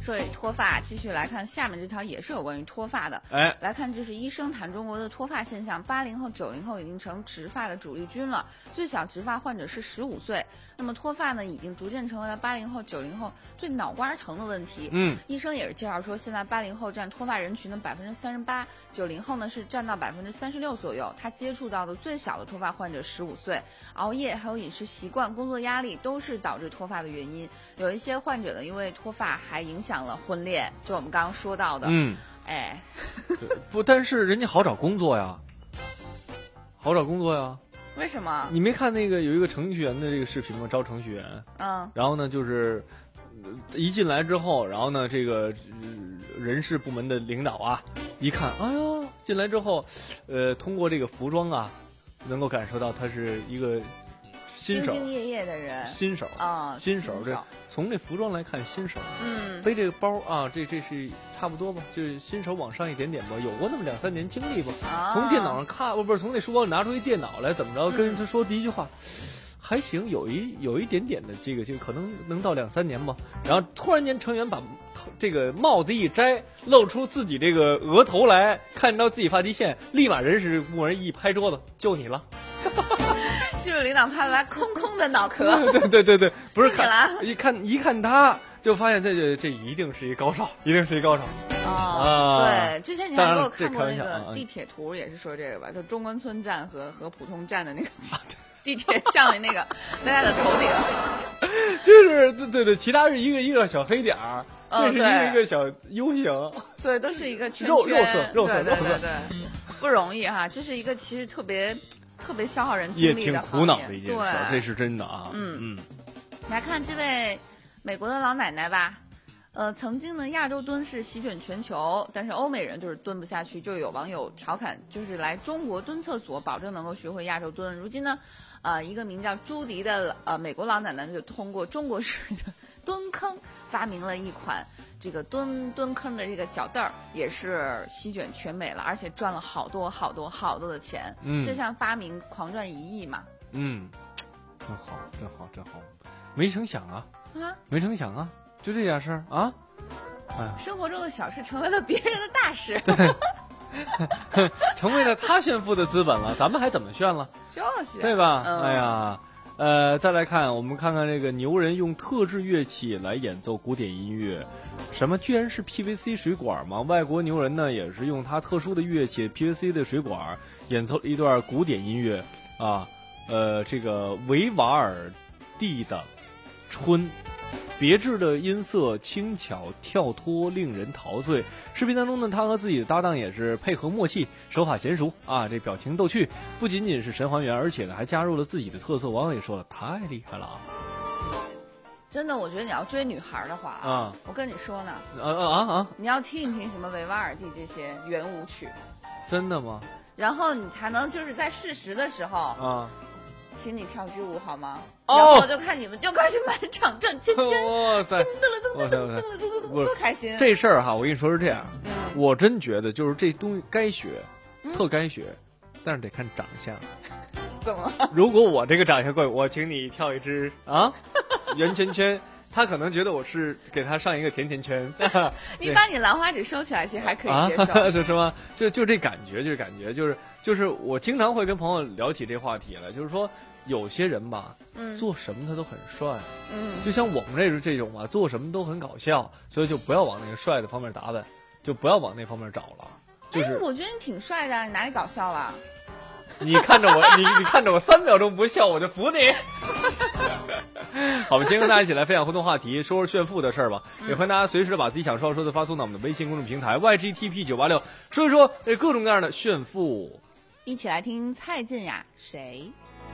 说起脱发，继续来看下面这条也是有关于脱发的。 哎， 来看就是医生谈中国的脱发现象，八零后、九零后已经成植发的主力军了，最小植发患者是十五岁。那么脱发呢，已经逐渐成为了八零后、九零后最脑瓜疼的问题。 嗯， 医生也是介绍说，现在八零后占脱发人群的百分之三十八，九零后呢是占到百分之三十六左右。他接触到的最小的脱发患者十五岁，熬夜还有饮食习惯、工作压力都是导致脱发的原因。有一些患者呢，因为脱发还影响了婚恋，就我们刚刚说到的。 嗯， 哎， 不，但是人家好找工作呀，好找工作呀。 为什么？ 你没看那个有一个程序员的这个视频吗？招程序员。 嗯。 然后呢，就是一进来之后，然后呢，这个、呃、人事部门的领导啊，一看，哎呦，进来之后，呃，通过这个服装啊，能够感受到他是一个新手， 兢兢业业的人， 新手啊， 新手。这从这服装来看，新手。 嗯。 背这个包啊，这这是差不多吧，就是新手往上一点点吧，有过那么两三年经历吧。 啊、 从电脑上看，不不是从那书包里拿出一电脑来，怎么着？跟他说第一句话。嗯，还行，有一有一点点的这个，就可能能到两三年吧。然后突然间，成员把这个帽子一摘，露出自己这个额头来，看到自己发际线，立马人事部门一拍桌子，就你了。 是不是领导拍来空空的脑壳？ 对对对对，不是看一看一看他就发现这这这一定是一高手，一定是一高手。 哦，啊、对，之前你还给我看过那个啊、 地铁图，也是说这个吧，就中关村站和和普通站的那个。地铁上的那个大家的头顶， 就是对对对，其他是一个一个小黑点儿， 嗯、 这是一个一个小 U 型， 对，都是一个圈圈， 肉肉色肉色对对对对，不容易哈，这是一个其实特别特别消耗人精力的， 也挺苦恼的一件事， 对， 这是真的啊。 嗯嗯， 来看这位美国的老奶奶吧。呃，曾经呢，亚洲蹲是席卷全球，但是欧美人就是蹲不下去，就有网友调侃，就是来中国蹲厕所，保证能够学会亚洲蹲。如今呢，呃，一个名叫朱迪的呃美国老奶奶就通过中国式的蹲坑，发明了一款这个蹲蹲坑的这个脚凳儿，也是席卷全美了，而且赚了好多好多好多的钱。 嗯， 这项发明狂赚一亿嘛。 嗯，真好，真好，真好，没成想啊， 啊， 没成想啊。就这点事儿啊， 哎，生活中的小事成为了别人的大事， 对，成为了他炫富的资本了，咱们还怎么炫了？ 就是， 对吧？ 嗯、 哎呀，呃，再来看，我们看看这个牛人用特制乐器来演奏古典音乐，什么居然是 P V C 水管吗？外国牛人呢也是用他特殊的乐器 P V C 的水管演奏了一段古典音乐啊，呃，这个维瓦尔第的春。别致的音色轻巧跳脱，令人陶醉。视频当中呢，他和自己的搭档也是配合默契，手法娴熟啊，这表情逗趣，不仅仅是神还原，而且呢还加入了自己的特色。网友也说了，太厉害了啊！ 真的，我觉得你要追女孩的话啊，我跟你说呢， 啊啊啊！ 你要听一听什么维瓦尔第这些圆舞曲， 真的吗？ 然后你才能就是在适时的时候啊。 请你跳支舞好吗？ 哦、 然后就看你们就开始满场转圈圈， 哇塞， 噔噔噔噔噔噔噔噔，多开心！ 这事儿哈，我跟你说是这样， 嗯、 我真觉得就是这东西该学， 嗯、 特该学，但是得看长相。 怎么？ 如果我这个长相怪，我请你跳一支啊圆圈圈。他可能觉得我是给他上一个甜甜圈， 你把你兰花指收起来，其实还可以接受， 是、啊、是吗？就就这感觉，就是感觉，就是就是我经常会跟朋友聊起这话题了，就是说有些人吧， 嗯， 做什么他都很帅， 嗯， 就像我们这种这种吧，做什么都很搞笑，所以就不要往那个帅的方面打扮，就不要往那方面找了。就是哎，我觉得你挺帅的，你哪里搞笑了？ 你看着我，你你看着我三秒钟不笑，我就服你。好，我们今天跟大家一起来分享互动话题，说说炫富的事儿吧。嗯、也欢迎大家随时的把自己想说的说的发送到我们的微信公众平台 Y G T P 九八六，说一说各种各样的炫富。 一起来听蔡健雅谁？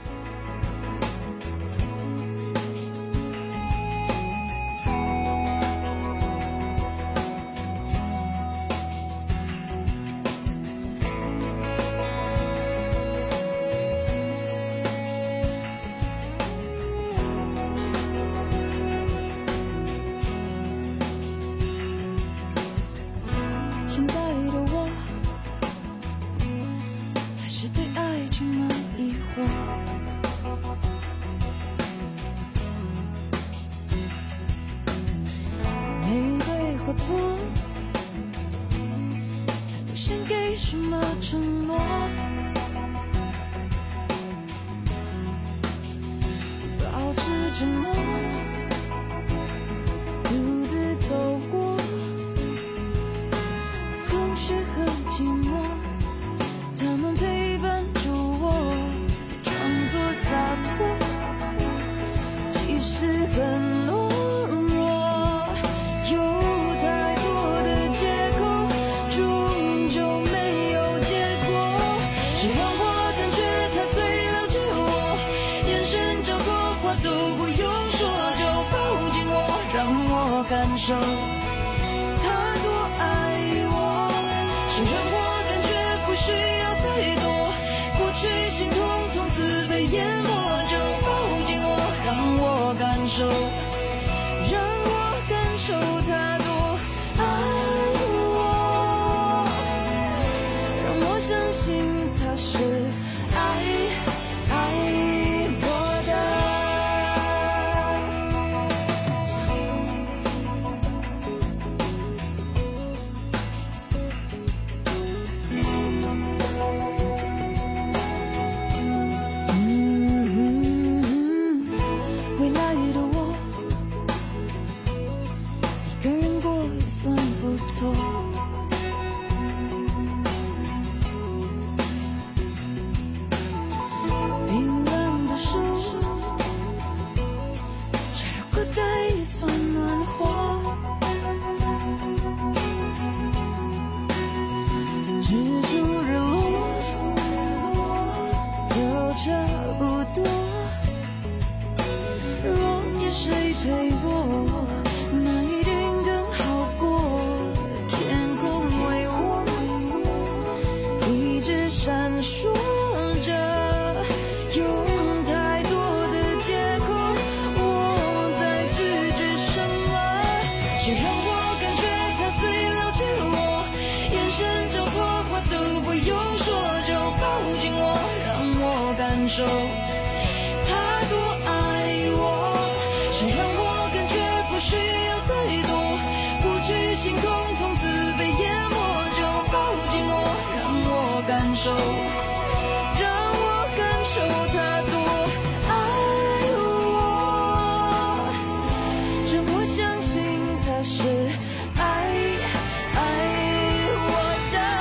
现在的我还是对爱充满疑惑。 化作，你想给什么承诺？保持沉默，独自走过空虚和寂寞，他们陪伴着我，装作洒脱，其实很懦弱，有太多的借口，终究没有结果。谁让我感觉他最了解我，眼神交错，话都不用说就抱紧我，让我感受他多爱我。谁让我感觉不需要太多，过去心痛从此被淹没，就抱紧我，让我感受，让我感受他多爱我，让我相信他是爱爱我的。嗯，未来的我，一个人过也算不错。冰冷的手，加入口袋也算暖和。日出日落都差不多，若有谁陪我，那一定更好过。天空为我一直闪烁着，有太多的借口，我在拒绝什么？谁让我感觉他最了解我，眼神交错，话都不用说就抱紧我，让我感受他多爱我。谁让我感觉不需要太多，过去心痛从此被淹没，就抱紧我，让我感受，让我感受他多爱我，让我相信他是爱爱我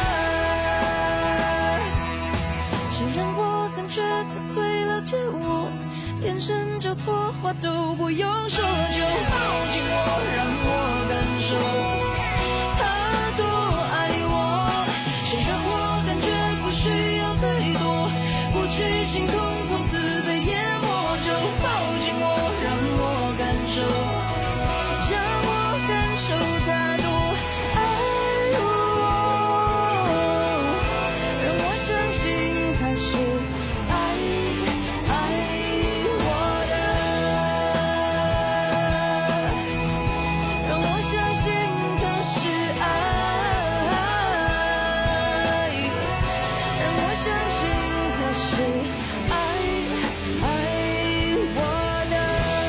的。谁让我感觉他最了解我，眼神交错，话都不用说就抱紧我，让我感受他多爱我。谁让我感觉不需要太多，过去心痛从此被淹没，就抱紧我，让我感受，让我感受他多爱我，让我相信他是爱爱我的，让我相信他是爱，让我相信他是爱爱我的。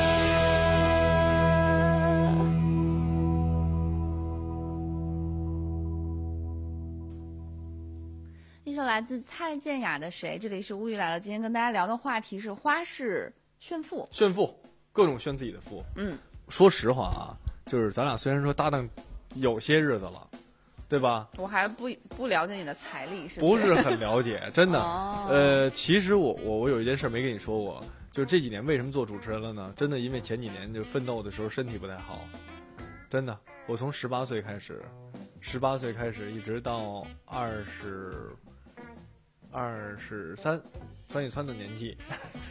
一首来自蔡健雅的《谁》，这里是乌鱼来了。今天跟大家聊的话题是花式炫富。 炫富，各种炫自己的富。 嗯， 说实话啊，就是咱俩虽然说搭档有些日子了，对吧？ 我还不不了解你的财力，是不是？ 是很了解，真的。 哦呃，其实我我我有一件事没跟你说过，就是这几年为什么做主持人了呢？真的因为前几年就奋斗的时候身体不太好，真的。我从十八岁开始，十八岁开始一直到二十二十三，窜一窜的年纪。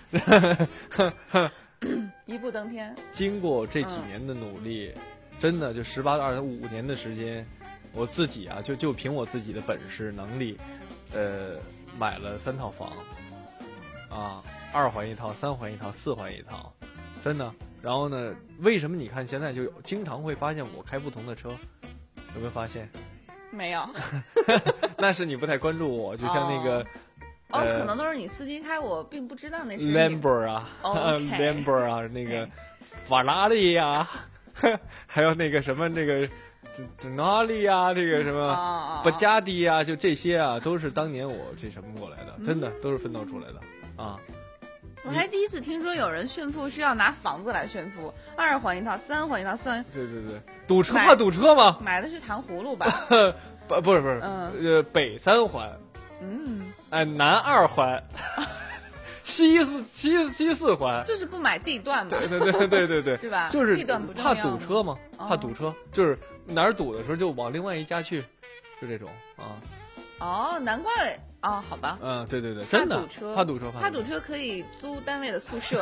一步登天。 经过这几年的努力，嗯、真的就十八到二十五年的时间，我自己啊，就就凭我自己的本事能力，呃，买了三套房，啊，二环一套，三环一套，四环一套，真的。然后呢，为什么你看现在就经常会发现我开不同的车？有没有发现？ 没有。 那是你不太关注我，就像那个。 哦哦，呃、可能都是你司机开，我并不知道那是。 Lambo 啊 ，Lambo 啊，那个法拉利呀， 还有那个什么那个这哪里呀，这个什么布加迪呀，就这些啊，都是当年我这什么过来的，真的都是奋斗出来的啊。 我还第一次听说有人炫富是要拿房子来炫富，二环一套，三环一套，四环。 对对对，堵车怕堵车吗？ 买的是糖葫芦吧？ 不不是不是， 嗯， 呃，北三环， 嗯， 哎，南二环，西四西西四环， 就是不买地段嘛。 对对对对对对， 是吧？ 就是地段不重怕要堵车嘛， 哦怕堵车，就是哪儿堵的时候就往另外一家去，就这种啊。 哦，难怪哦，好吧。 嗯，对对对，真的怕堵车， 怕堵车， 怕堵车可以租单位的宿舍。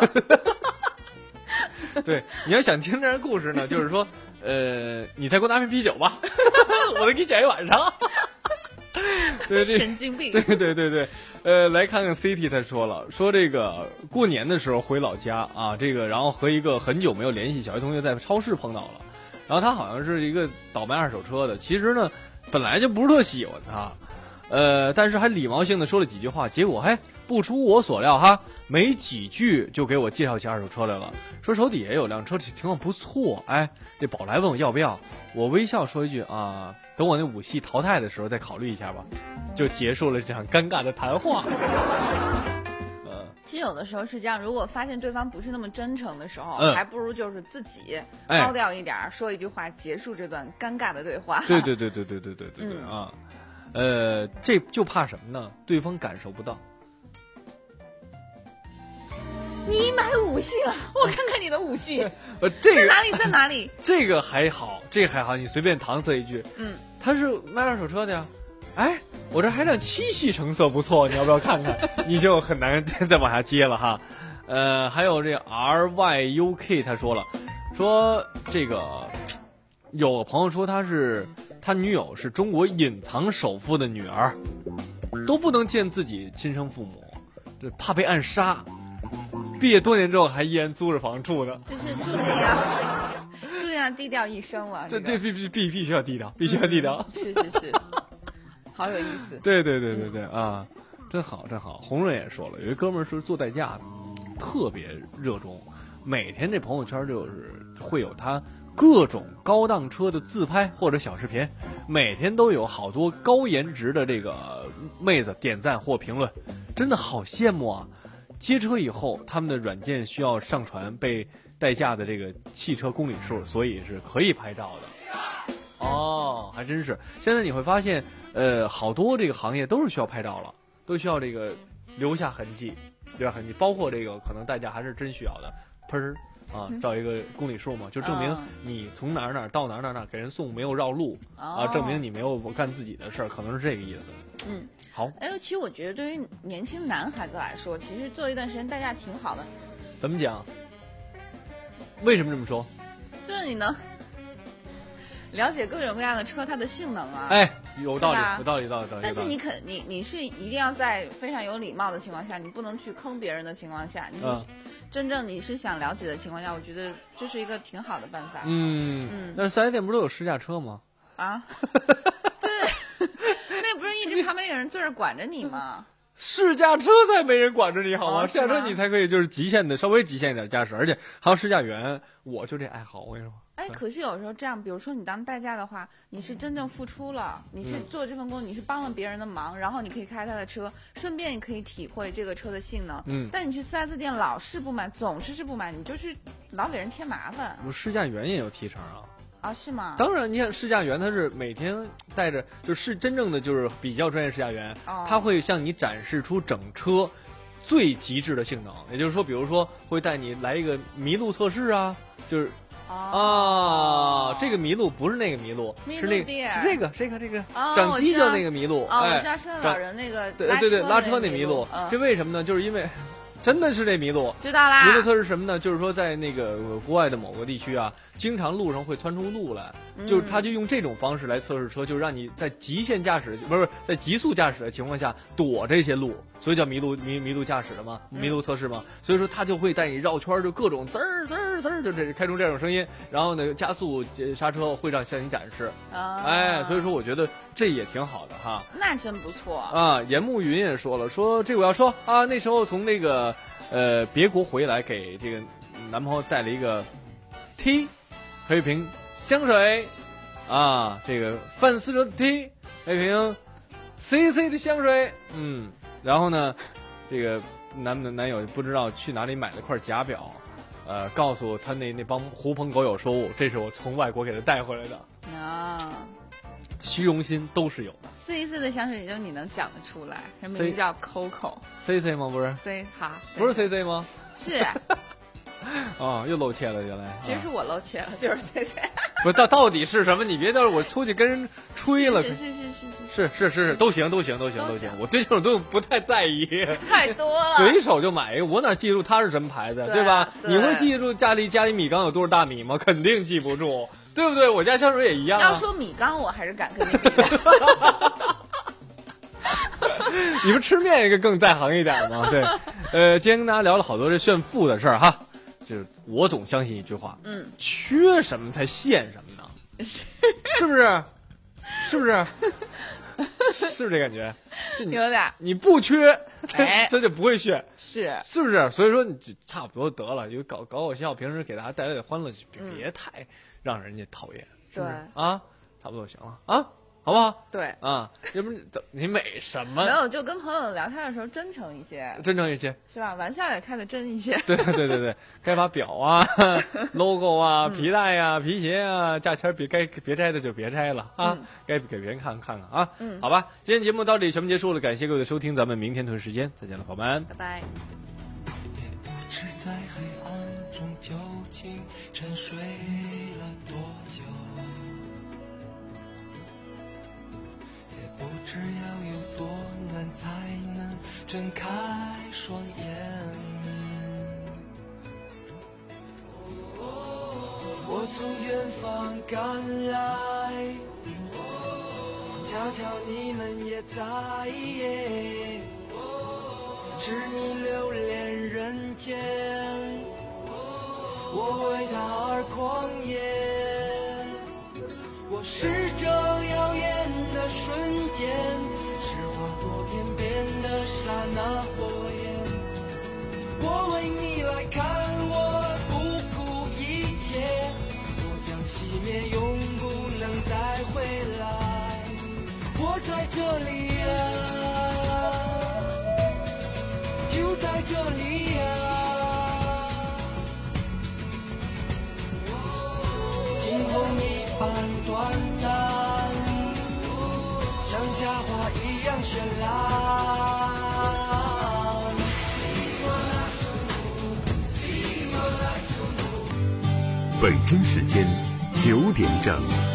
对，你要想听这故事呢，就是说，呃，你再给我拿瓶啤酒吧，我得给你讲一晚上。对对， 神经病。 对对对对，呃，来看看 C T， 他说了，说这个过年的时候回老家啊，这个然后和一个很久没有联系小学同学在超市碰到了，然后他好像是一个倒卖二手车的，其实呢本来就不是特喜欢他。呃，但是还礼貌性的说了几句话，结果嘿，不出我所料哈，没几句就给我介绍起二手车来了，说手底下有辆车情况不错，哎，这宝来问我要不要，我微笑说一句啊，等我那武系淘汰的时候再考虑一下吧，就结束了这场尴尬的谈话。呃， 其实有的时候是这样，如果发现对方不是那么真诚的时候， 嗯、 还不如就是自己哎高调一点，说一句话结束这段尴尬的对话。 对对对对对对对对对、嗯、啊。呃，这就怕什么呢？对方感受不到。 你买武系了，我看看你的武系。 呃，这个在哪里？在哪里？ 这个还好，这个还好，你随便搪塞一句， 嗯， 他是卖二手车的呀。哎，我这还辆七系成色不错，你要不要看看？你就很难再往下接了哈。呃，还有这 R Y U K 他说了，说这个有个朋友说他是。他女友是中国隐藏首富的女儿，都不能见自己亲生父母，这怕被暗杀。毕业多年之后还依然租着房住呢。 就是注定要注定要低调一生了。 这这必必必必须要低调，必须要低调。 是是是，好有意思。 对对对对对啊，真好真好。红润也说了，有一哥们儿是做代驾的，特别热衷，每天这朋友圈就是会有他。各种高档车的自拍或者小视频，每天都有好多高颜值的这个妹子点赞或评论，真的好羡慕啊！接车以后，他们的软件需要上传被代驾的这个汽车公里数，所以是可以拍照的。哦，还真是。现在你会发现，呃，好多这个行业都是需要拍照了，都需要这个留下痕迹，留下痕迹，包括这个可能代驾还是真需要的，喷儿。啊，照一个公里数嘛，就证明你从哪儿哪儿到哪儿哪儿哪儿给人送没有绕路、哦、啊，证明你没有干自己的事儿，可能是这个意思。 嗯， 好。 哎，其实我觉得对于年轻男孩子来说，其实做一段时间代驾挺好的。 怎么讲？为什么这么说？ 就是你能了解各种各样的车它的性能啊。 哎，有道理，有道理，有道理。 但是你肯你你是一定要在非常有礼貌的情况下，你不能去坑别人的情况下，你是。嗯真正你是想了解的情况下，我觉得这是一个挺好的办法。 嗯嗯，但是四 S店不是都有试驾车吗？ 啊，这那不是一直旁边有人坐着管着你吗？ 试驾车才没人管着你好吗？ 哦、 试驾车你才可以就是极限的稍微极限一点驾驶，而且还有试驾员，我就这爱好，我跟你说。 哎，可是有时候这样，比如说你当代驾的话，你是真正付出了，你是做这份工作，你是帮了别人的忙，然后你可以开他的车，顺便你可以体会这个车的性能。 嗯， 但你去四 S店老是不买，总是是不买，你就是老给人添麻烦。 我试驾员也有提成啊。 啊，是吗？ 当然，你看试驾员他是每天带着，就是真正的就是比较专业试驾员， 哦、 他会向你展示出整车最极致的性能。也就是说，比如说会带你来一个麋鹿测试啊，就是。 哦、 啊，这个麋鹿不是那个麋鹿，是那个是这个这个这个哦、 长犄角那个麋鹿。 哦， 哎， 我知道圣诞老人那个对对对，拉车那麋鹿。 嗯、 这为什么呢？就是因为真的是这麋鹿。 知道啦。 麋鹿测试什么呢？就是说在那个国外的某个地区啊，经常路上会窜出鹿来， 嗯、 就是他就用这种方式来测试车，就让你在极限驾驶不是在极速驾驶的情况下躲这些路。所以叫麋鹿麋麋鹿驾驶的嘛，麋鹿测试嘛，嗯、所以说他就会带你绕圈，就各种滋儿滋儿滋儿，就这开出这种声音，然后呢加速刹车会让向你展示， 啊、 哎，所以说我觉得这也挺好的哈。 那真不错啊！严慕云也说了，说这个我要说啊，那时候从那个呃别国回来，给这个男朋友带了一个 T 还有一瓶香水啊，这个范思哲的 T， 还有一瓶 C C 的香水，嗯，然后呢，这个男男友不知道去哪里买了块假表，呃，告诉他那那帮狐朋狗友说，我这是我从外国给他带回来的啊， 虚荣心都是有的。 C C 的香水也就你能讲得出来，人名字叫 Coco。C C 吗？不是 C 哈， 不是 C C 吗？ 是。 啊，又露怯了，原来。 其实是我露怯了，就是 C C。 不，到到底是什么？你别到时候我出去跟人吹了。 是是是是是是是是，都行都行都行都行。我对这种东西不太在意。 太多了。 随手就买一个，我哪记住它是什么牌子，对吧？你会记住家里家里米缸有多少大米吗？肯定记不住，对不对？我家香水也一样。 要说米缸，我还是敢跟你比的。 你们吃面一个更在行一点吗？对，呃，今天跟大家聊了好多这炫富的事儿哈。就是我总相信一句话， 嗯， 缺什么才现什么呢？是不是？是不是？是不是这感觉？ 有点。 你不缺， 哎， 他就不会炫， 是是不是？所以说你就差不多得了，就搞搞搞笑，平时给大家带来点欢乐，别、嗯、别太让人家讨厌，是不是？啊，差不多行了啊。好不好？ 对啊，要不你美什么？ 没有，就跟朋友聊天的时候真诚一些， 真诚一些， 是吧？玩笑也开得真一些。 对对对对对，该把表啊、logo 啊、皮带呀、啊、皮鞋啊、价签别该别摘的就别摘了啊，嗯、该给别人看看看啊。嗯，好吧，今天节目到这里全部结束了，感谢各位的收听，咱们明天同一时间再见了，朋友们， 拜拜。 也不知在黑暗中究竟沉睡了多久。不知要有多难才能睁开双眼。我从远方赶来，恰巧你们也在，痴迷流连人间，我为他而狂野。我是这耀眼的瞬间，是划过天边的刹那火焰。我为你来看，我不顾一切，我将熄灭，永不能再回来。我在这里啊，就在这里啊，惊鸿一般短暂，像夏花一样绚烂。 北京时间九点整。